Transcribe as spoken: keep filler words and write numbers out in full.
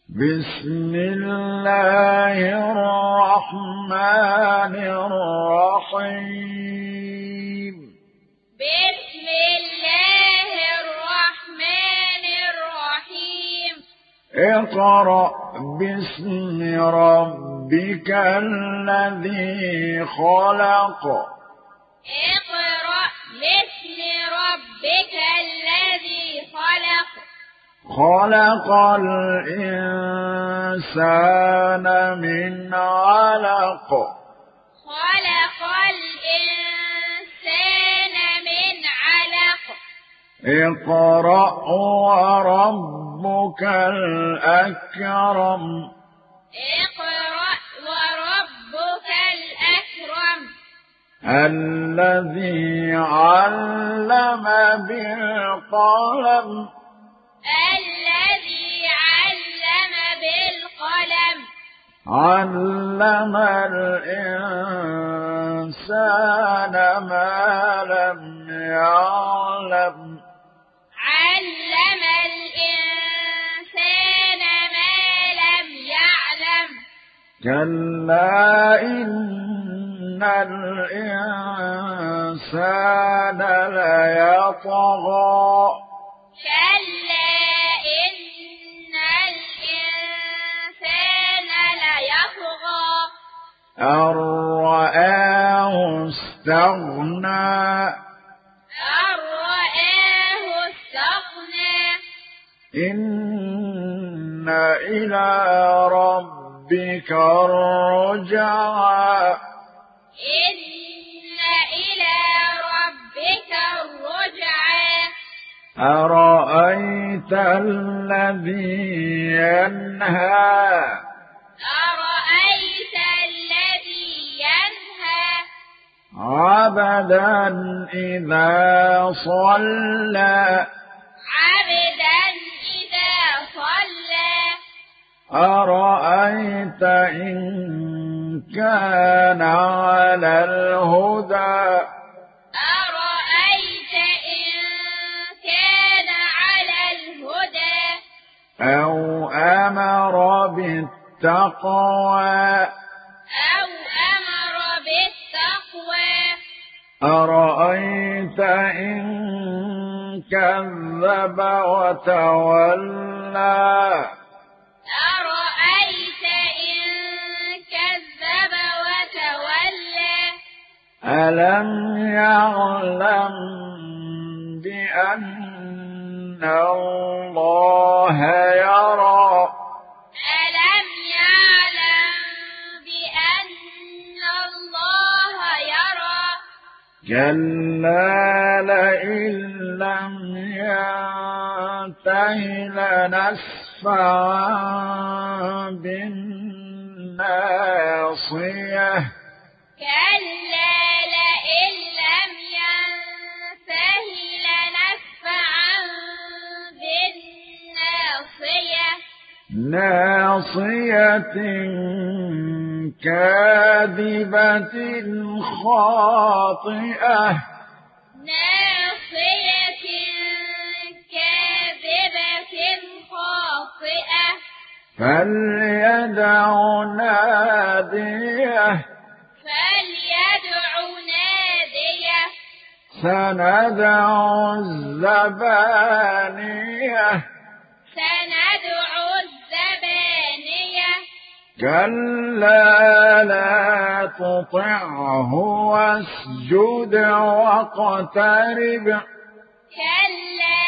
بسم الله الرحمن الرحيم بسم الله الرحمن الرحيم اقرأ باسم ربك الذي خلق اقرأ باسم ربك الذي خلق خلق الإنسان من علق خلق الإنسان من علق اقرأ وربك الأكرم اقرأ وربك الأكرم الذي علم بالقلم الذي علم بالقلم علم الإنسان ما لم يعلم علم الإنسان ما لم يعلم كلا إن الإنسان ليطغى كلا إن الإنسان ليطغى أن رآه استغنى أن رآه استغنى إن إلى ربك الرجعى إن إلى ربك الرجعى أرأيت الذي ينهى أرأيت الذي ينهى عبدا إذا صلى عبدا إذا صلى أرأيت إن كان على الهدى أرأيت إن كان على الهدى أو أمر بالتقوى أو أمر بالتقوى أرأيت إن كذب وتولى أرأيت إن كذب وتولى ألم يعلم بأن الله يرى ألم يعلم بأن الله يرى كلا لئن لم ينته لنسفعا بالناصية كلا لئن لم ينته لنسفعا بالناصية ناصية كاذبة خاطئة ناصية كاذبة خاطئة فليدع ناديه فليدع ناديه سندع الزبانية سندع الزبانية كلا لا تطعه واسجد واقترب كلا